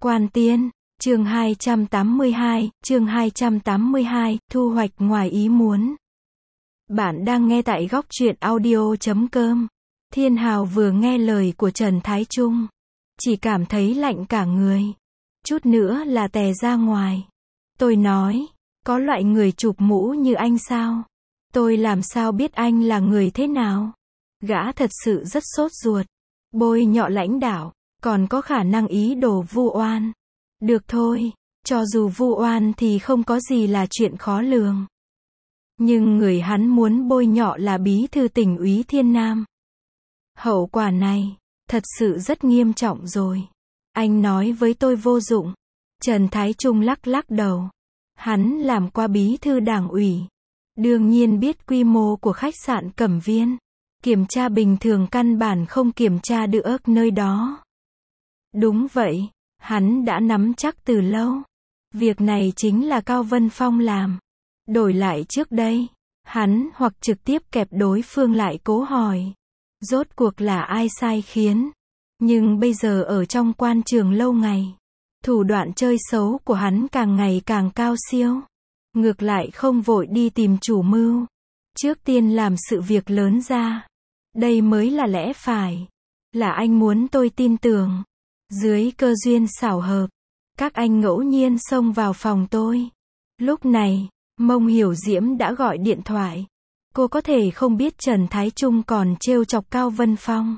Quan Tiên, chương 282, thu hoạch ngoài ý muốn. Bạn đang nghe tại góc truyện audio.com. Thiên Hào vừa nghe lời của Trần Thái Trung, chỉ cảm thấy lạnh cả người. Chút nữa là tè ra ngoài. Tôi nói, có loại người chụp mũ như anh sao? Tôi làm sao biết anh là người thế nào? Gã thật sự rất sốt ruột. Bôi nhọ lãnh đạo, còn có khả năng ý đồ vu oan. Được thôi, cho dù vu oan thì không có gì là chuyện khó lường. Nhưng người hắn muốn bôi nhọ là bí thư tỉnh ủy Thiên Nam. Hậu quả này, thật sự rất nghiêm trọng rồi. Anh nói với tôi vô dụng. Trần Thái Trung lắc lắc đầu. Hắn làm qua bí thư đảng ủy. Đương nhiên biết quy mô của khách sạn Cẩm Viên. Kiểm tra bình thường căn bản không kiểm tra được nơi đó. Đúng vậy, hắn đã nắm chắc từ lâu. Việc này chính là Cao Vân Phong làm. Đổi lại trước đây, hắn hoặc trực tiếp kẹp đối phương lại cố hỏi. Rốt cuộc là ai sai khiến? Nhưng bây giờ ở trong quan trường lâu ngày, thủ đoạn chơi xấu của hắn càng ngày càng cao siêu. Ngược lại không vội đi tìm chủ mưu. Trước tiên làm sự việc lớn ra. Đây mới là lẽ phải. Là anh muốn tôi tin tưởng. Dưới cơ duyên xảo hợp, các anh ngẫu nhiên xông vào phòng tôi. Lúc này, Mông Hiểu Diễm đã gọi điện thoại. Cô có thể không biết Trần Thái Trung còn trêu chọc Cao Vân Phong.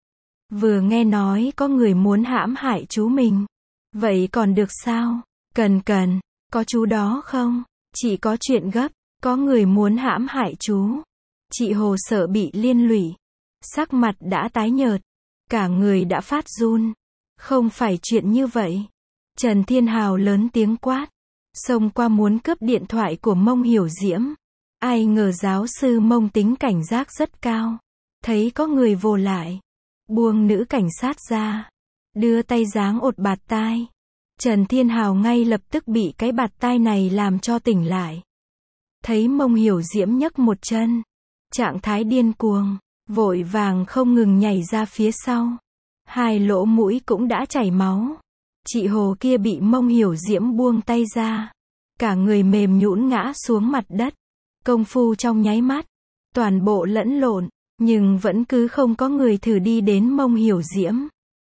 Vừa nghe nói có người muốn hãm hại chú mình. Vậy còn được sao? Cần, có chú đó không? Chị có chuyện gấp, có người muốn hãm hại chú. Chị Hồ sợ bị liên lụy. Sắc mặt đã tái nhợt. Cả người đã phát run. Không phải chuyện như vậy. Trần Thiên Hào lớn tiếng quát. Xông qua muốn cướp điện thoại của Mông Hiểu Diễm. Ai ngờ giáo sư Mông tính cảnh giác rất cao. Thấy có người vồ lại. Buông nữ cảnh sát ra. Đưa tay giáng ột bạt tai. Trần Thiên Hào ngay lập tức bị cái bạt tai này làm cho tỉnh lại. Thấy Mông Hiểu Diễm nhấc một chân. Trạng thái điên cuồng. Vội vàng không ngừng nhảy ra phía sau. Hai lỗ mũi cũng đã chảy máu. Chị Hồ kia bị Mông Hiểu Diễm buông tay ra. Cả người mềm nhũn ngã xuống mặt đất. Công phu trong nháy mắt. Toàn bộ lẫn lộn. Nhưng vẫn cứ không có người thử đi đến Mông Hiểu Diễm.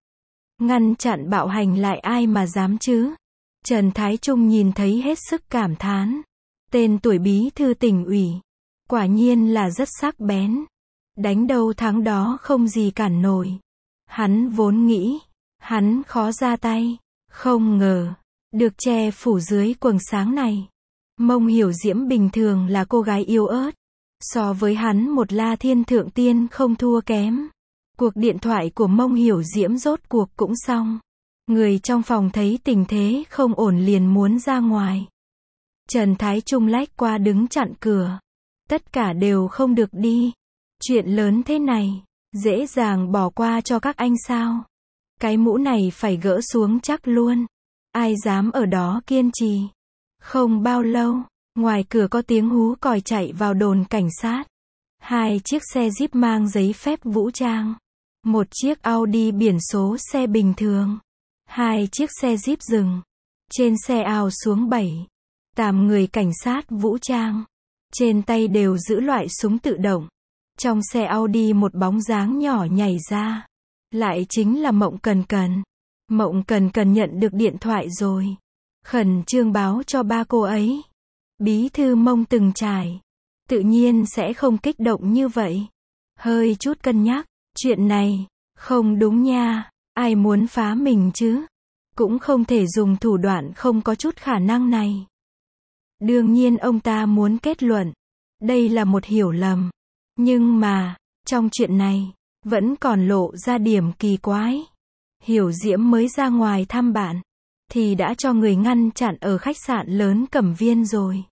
Ngăn chặn bạo hành lại ai mà dám chứ. Trần Thái Trung nhìn thấy hết sức cảm thán. Tên tuổi bí thư tỉnh ủy. Quả nhiên là rất sắc bén. Đánh đâu thắng đó không gì cản nổi. Hắn vốn nghĩ, hắn khó ra tay. Không ngờ, được che phủ dưới quầng sáng này. Mông Hiểu Diễm bình thường là cô gái yếu ớt. So với hắn một La Thiên Thượng Tiên không thua kém. Cuộc điện thoại của Mông Hiểu Diễm rốt cuộc cũng xong. Người trong phòng thấy tình thế không ổn liền muốn ra ngoài. Trần Thái Trung lách qua đứng chặn cửa. Tất cả đều không được đi. Chuyện lớn thế này, dễ dàng bỏ qua cho các anh sao? Cái mũ này phải gỡ xuống chắc luôn. Ai dám ở đó kiên trì? Không bao lâu, ngoài cửa có tiếng hú còi chạy vào đồn cảnh sát. Hai chiếc xe Jeep mang giấy phép vũ trang. Một chiếc Audi biển số xe bình thường. Hai chiếc xe Jeep dừng. Trên xe ào xuống 7-8 người cảnh sát vũ trang. Trên tay đều giữ loại súng tự động. Trong xe Audi một bóng dáng nhỏ nhảy ra. Lại chính là Mộng Cần Cần. Mộng Cần Cần nhận được điện thoại rồi. Khẩn trương báo cho ba cô ấy. Bí thư Mông từng trải. Tự nhiên sẽ không kích động như vậy. Hơi chút cân nhắc. Chuyện này, không đúng nha. Ai muốn phá mình chứ? Cũng không thể dùng thủ đoạn không có chút khả năng này. Đương nhiên ông ta muốn kết luận. Đây là một hiểu lầm. Nhưng mà, trong chuyện này, vẫn còn lộ ra điểm kỳ quái. Hiểu Diễm mới ra ngoài thăm bạn, thì đã cho người ngăn chặn ở khách sạn lớn Cẩm Viên rồi.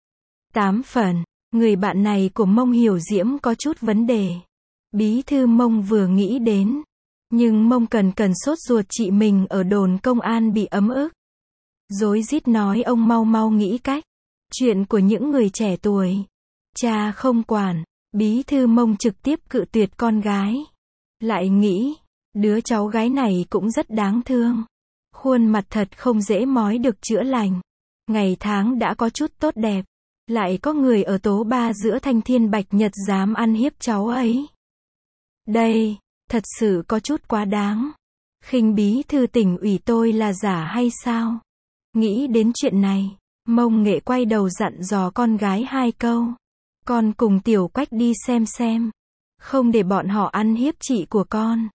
8 phần, người bạn này của Mông Hiểu Diễm có chút vấn đề. Bí thư Mông vừa nghĩ đến. Nhưng Mông cần sốt ruột chị mình ở đồn công an bị ấm ức. Rối rít nói ông mau nghĩ cách. Chuyện của những người trẻ tuổi. Cha không quản. Bí thư Mông trực tiếp cự tuyệt con gái. Lại nghĩ, đứa cháu gái này cũng rất đáng thương. Khuôn mặt thật không dễ mói được chữa lành. Ngày tháng đã có chút tốt đẹp. Lại có người ở tố ba giữa thanh thiên bạch nhật dám ăn hiếp cháu ấy. Đây, thật sự có chút quá đáng. Khinh bí thư tỉnh ủy tôi là giả hay sao? Nghĩ đến chuyện này, Mông Nghệ quay đầu dặn dò con gái 2 câu. Con cùng Tiểu Quách đi xem. Không để bọn họ ăn hiếp chị của con.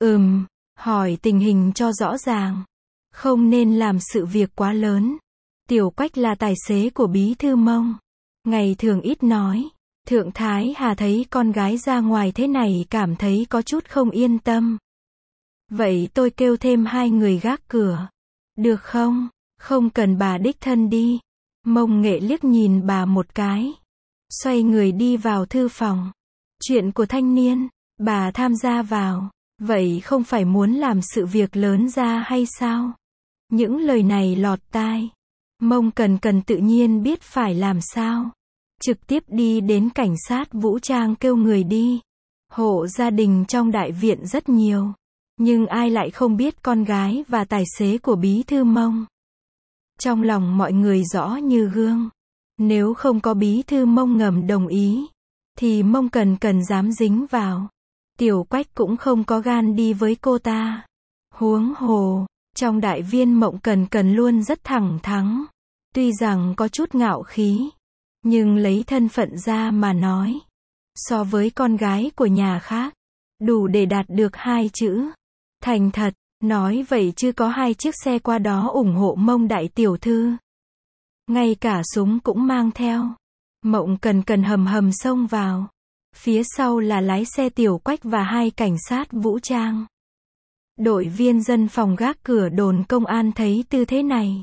Hỏi tình hình cho rõ ràng. Không nên làm sự việc quá lớn. Tiểu Quách là tài xế của bí thư Mông. Ngày thường ít nói. Thượng Thái Hà thấy con gái ra ngoài thế này cảm thấy có chút không yên tâm. Vậy tôi kêu thêm 2 người gác cửa. Được không? Không cần bà đích thân đi. Mông Nghệ liếc nhìn bà một cái. Xoay người đi vào thư phòng. Chuyện của thanh niên, bà tham gia vào. Vậy không phải muốn làm sự việc lớn ra hay sao? Những lời này lọt tai. Mông Cần tự nhiên biết phải làm sao. Trực tiếp đi đến cảnh sát vũ trang kêu người đi. Hộ gia đình trong đại viện rất nhiều. Nhưng ai lại không biết con gái và tài xế của bí thư Mông. Trong lòng mọi người rõ như gương. Nếu không có bí thư Mông ngầm đồng ý, thì Mông Cần dám dính vào. Tiểu Quách cũng không có gan đi với cô ta. Huống hồ, trong đại viên Mộng Cần luôn rất thẳng thắn. Tuy rằng có chút ngạo khí, nhưng lấy thân phận ra mà nói. So với con gái của nhà khác, đủ để đạt được 2 chữ. Thành thật, nói vậy chứ có 2 chiếc xe qua đó ủng hộ Mông đại tiểu thư. Ngay cả súng cũng mang theo. Mộng Cần hầm xông vào. Phía sau là lái xe Tiểu Quách và 2 cảnh sát vũ trang. Đội viên dân phòng gác cửa đồn công an thấy tư thế này.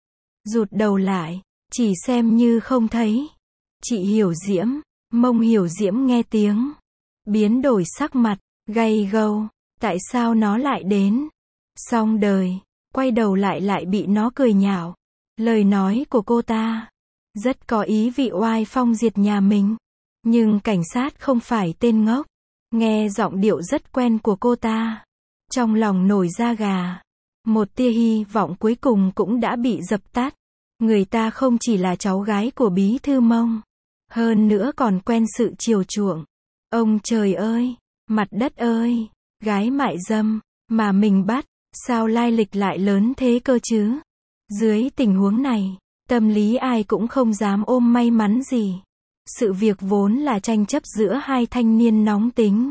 Rụt đầu lại, chỉ xem như không thấy. Chị Hiểu Diễm, Mông Hiểu Diễm nghe tiếng. Biến đổi sắc mặt, gay gâu. Tại sao nó lại đến? Xong đời, quay đầu lại bị nó cười nhạo. Lời nói của cô ta rất có ý vị oai phong diệt nhà mình. Nhưng cảnh sát không phải tên ngốc. Nghe giọng điệu rất quen của cô ta. Trong lòng nổi da gà. Một tia hy vọng cuối cùng cũng đã bị dập tắt. Người ta không chỉ là cháu gái của bí thư Mông. Hơn nữa còn quen sự chiều chuộng. Ông trời ơi, mặt đất ơi, gái mại dâm, mà mình bắt, sao lai lịch lại lớn thế cơ chứ? Dưới tình huống này, tâm lý ai cũng không dám ôm may mắn gì. Sự việc vốn là tranh chấp giữa 2 thanh niên nóng tính.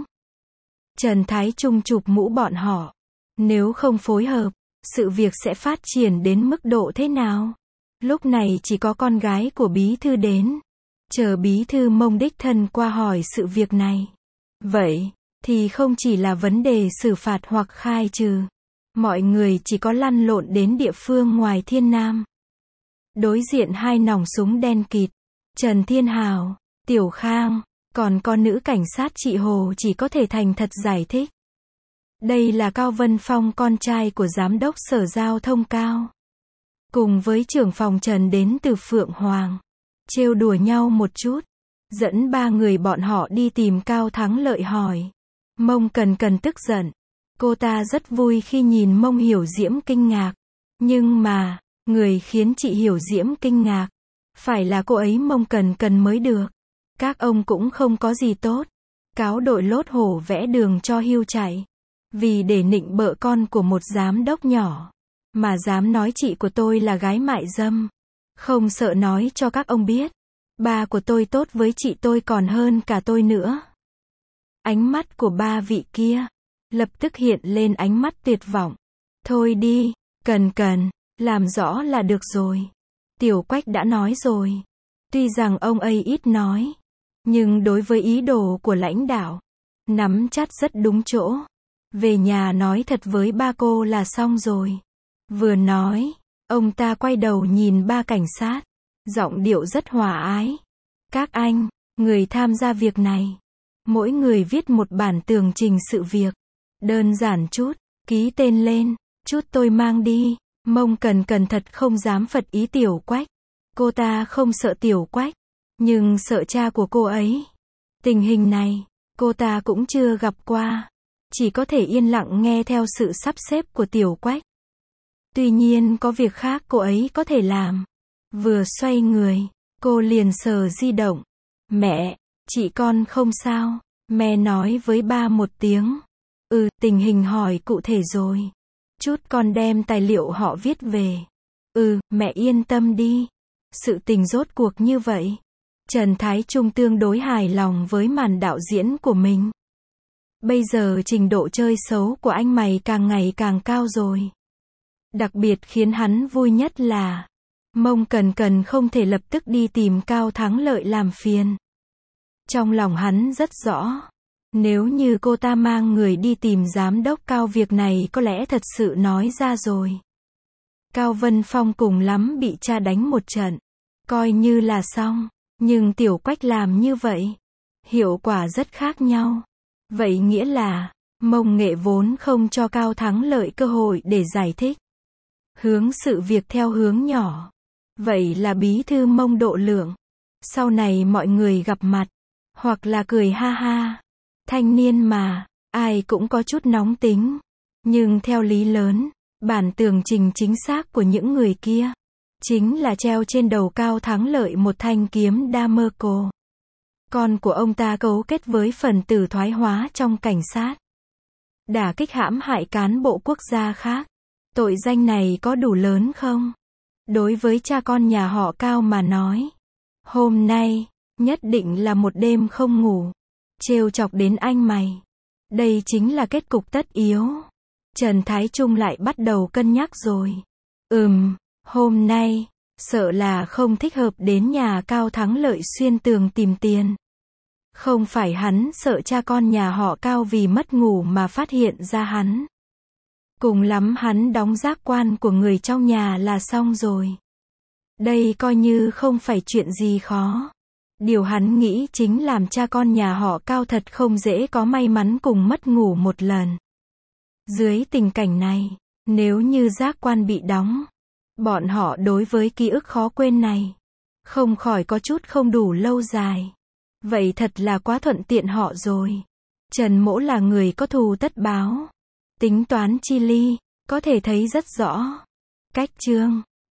Trần Thái Trung chụp mũ bọn họ. Nếu không phối hợp, sự việc sẽ phát triển đến mức độ thế nào? Lúc này chỉ có con gái của bí thư đến. Chờ bí thư Mông đích thân qua hỏi sự việc này. Vậy, thì không chỉ là vấn đề xử phạt hoặc khai trừ. Mọi người chỉ có lăn lộn đến địa phương ngoài Thiên Nam. Đối diện 2 nòng súng đen kịt. Trần Thiên Hào, Tiểu Khang, còn con nữ cảnh sát chị Hồ chỉ có thể thành thật giải thích. Đây là Cao Vân Phong, con trai của giám đốc Sở Giao thông Cao. Cùng với trưởng phòng Trần đến từ Phượng Hoàng. Trêu đùa nhau một chút. Dẫn 3 người bọn họ đi tìm Cao Thắng Lợi hỏi. Mông Cần tức giận. Cô ta rất vui khi nhìn Mông Hiểu Diễm kinh ngạc. Nhưng mà, người khiến chị Hiểu Diễm kinh ngạc phải là cô ấy Mông Cần mới được. Các ông cũng không có gì tốt. Cáo đội lốt hổ vẽ đường cho hươu chạy. Vì để nịnh bợ con của một giám đốc nhỏ. Mà dám nói chị của tôi là gái mại dâm. Không sợ nói cho các ông biết. Ba của tôi tốt với chị tôi còn hơn cả tôi nữa. Ánh mắt của 3 vị kia lập tức hiện lên ánh mắt tuyệt vọng. Thôi đi, Cần, làm rõ là được rồi. Tiểu Quách đã nói rồi. Tuy rằng ông ấy ít nói, nhưng đối với ý đồ của lãnh đạo, nắm chắc rất đúng chỗ. Về nhà nói thật với ba cô là xong rồi. Vừa nói, ông ta quay đầu nhìn 3 cảnh sát. Giọng điệu rất hòa ái. Các anh, người tham gia việc này. Mỗi người viết một bản tường trình sự việc. Đơn giản chút, ký tên lên, chút tôi mang đi. Mông Cần thật không dám phật ý Tiểu Quách. Cô ta không sợ Tiểu Quách, nhưng sợ cha của cô ấy. Tình hình này, cô ta cũng chưa gặp qua. Chỉ có thể yên lặng nghe theo sự sắp xếp của Tiểu Quách. Tuy nhiên có việc khác cô ấy có thể làm. Vừa xoay người, cô liền sờ di động. Mẹ, chị con không sao. Mẹ nói với ba một tiếng. Tình hình hỏi cụ thể rồi. Chút con đem tài liệu họ viết về. Mẹ yên tâm đi. Sự tình rốt cuộc như vậy. Trần Thái Trung tương đối hài lòng với màn đạo diễn của mình. Bây giờ trình độ chơi xấu của anh mày càng ngày càng cao rồi. Đặc biệt khiến hắn vui nhất là Mông Cần Cần không thể lập tức đi tìm Cao Thắng Lợi làm phiền. Trong lòng hắn rất rõ. Nếu như cô ta mang người đi tìm giám đốc Cao, việc này có lẽ thật sự nói ra rồi. Cao Vân Phong cùng lắm bị cha đánh một trận. Coi như là xong. Nhưng Tiểu Quách làm như vậy. Hiệu quả rất khác nhau. Vậy nghĩa là, Mông Nghệ vốn không cho Cao Thắng Lợi cơ hội để giải thích. Hướng sự việc theo hướng nhỏ. Vậy là bí thư Mông độ lượng. Sau này mọi người gặp mặt. Hoặc là cười ha ha. Thanh niên mà, ai cũng có chút nóng tính. Nhưng theo lý lớn, bản tường trình chính xác của những người kia chính là treo trên đầu Cao Thắng Lợi một thanh kiếm đa mơ cô. Con của ông ta cấu kết với phần tử thoái hóa trong cảnh sát. Đả kích hãm hại cán bộ quốc gia khác. Tội danh này có đủ lớn không? Đối với cha con nhà họ Cao mà nói, hôm nay, nhất định là một đêm không ngủ. Trêu chọc đến anh mày. Đây chính là kết cục tất yếu. Trần Thái Trung lại bắt đầu cân nhắc rồi. Hôm nay, sợ là không thích hợp đến nhà Cao Thắng Lợi xuyên tường tìm tiền. Không phải hắn sợ cha con nhà họ Cao vì mất ngủ mà phát hiện ra hắn. Cùng lắm hắn đóng giác quan của người trong nhà là xong rồi. Đây coi như không phải chuyện gì khó. Điều hắn nghĩ chính làm cha con nhà họ Cao thật không dễ có may mắn cùng mất ngủ một lần. Dưới tình cảnh này, nếu như giác quan bị đóng, bọn họ đối với ký ức khó quên này, không khỏi có chút không đủ lâu dài. Vậy thật là quá thuận tiện họ rồi. Trần Mỗ là người có thù tất báo. Tính toán chi ly, có thể thấy rất rõ. Cách chương